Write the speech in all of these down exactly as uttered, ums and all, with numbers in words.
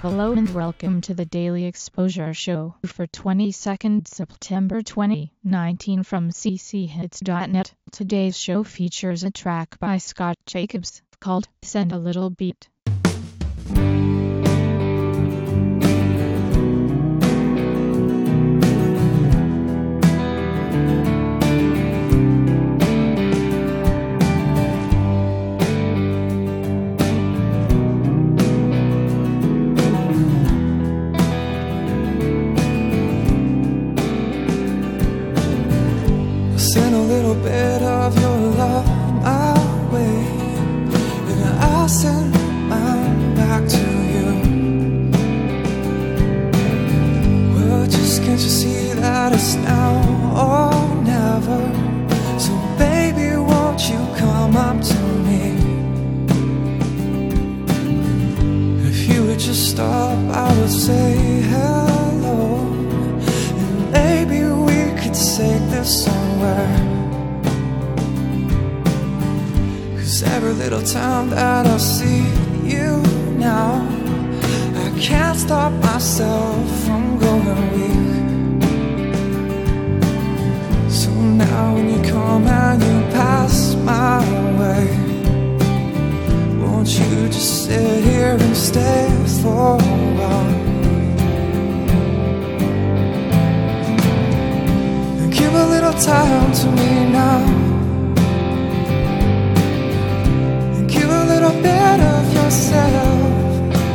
Hello and welcome to the Daily Exposure Show for twenty-second September twenty nineteen from c c hits dot net. Today's show features a track by Scott Jacobs called Send a Little Beat. Send a little bit of your love my way, and I'll send mine back to you. Well, just can't you see that it's now or never? So baby, won't you come up to me? If you would just stop, I would say hello, and maybe we could take this somewhere. Cause every little time that I see you now, I can't stop myself from going weak. So now when you come and you pass my way, won't you just sit here and stay for a while? Give a little time to me now, and give a little bit of yourself,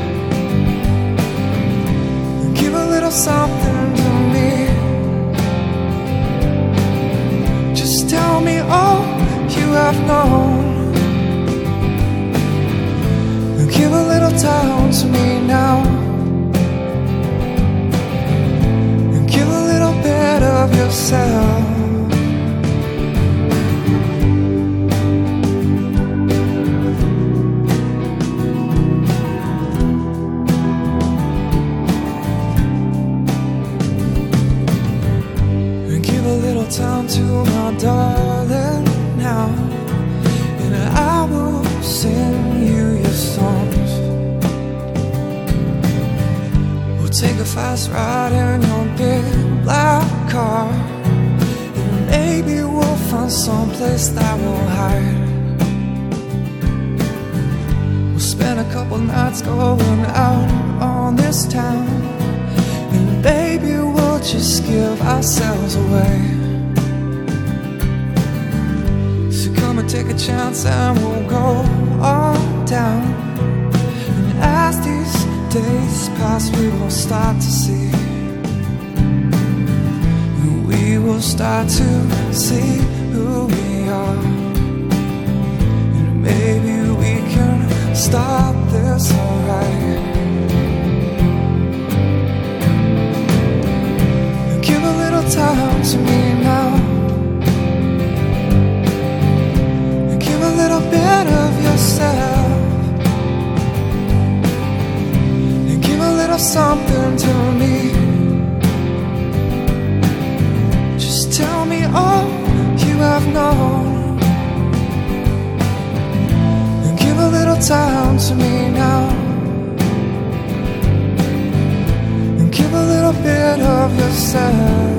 and give a little something to me. Just tell me all you have known, and give a little time to me now, and give a little bit of yourself. And give a little time to my darling now, and I will sing you your songs. We'll take a fast ride in your big black car, and maybe we'll find someplace that we'll hide. We'll spend a couple nights going out on this town, and baby we'll just give ourselves away. So come and take a chance and we'll go on down, and as these days pass we will start to see, we will start to see who we are, and maybe we can stop this alright. Give a little time to me now, and give a little bit of yourself, and give a little something to me. Tell me all you have known, and give a little time to me now, and give a little bit of yourself.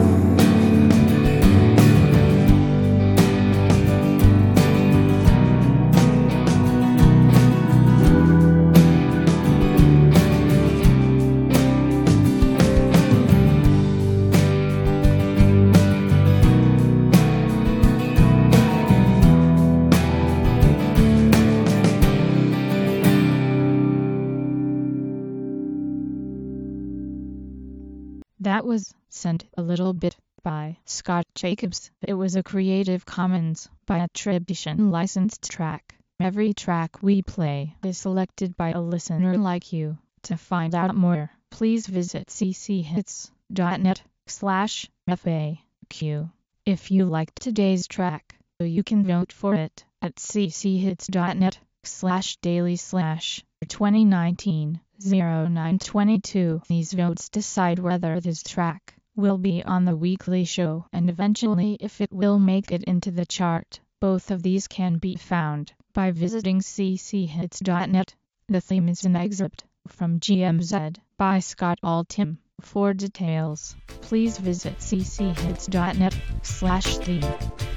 That was Send a Little Bit by Scott Jacobs. It was a Creative Commons by attribution licensed track. Every track we play is selected by a listener like you. To find out more, please visit c c hits dot net slash F A Q. If you liked today's track, you can vote for it at c c hits dot net slash daily slash twenty nineteen oh nine twenty-two. These votes decide whether this track will be on the weekly show and eventually if it will make it into the chart. Both of these can be found by visiting c c hits dot net. The theme is an excerpt from G M Z by Scott Altham. For details, please visit c c hits dot net slash theme.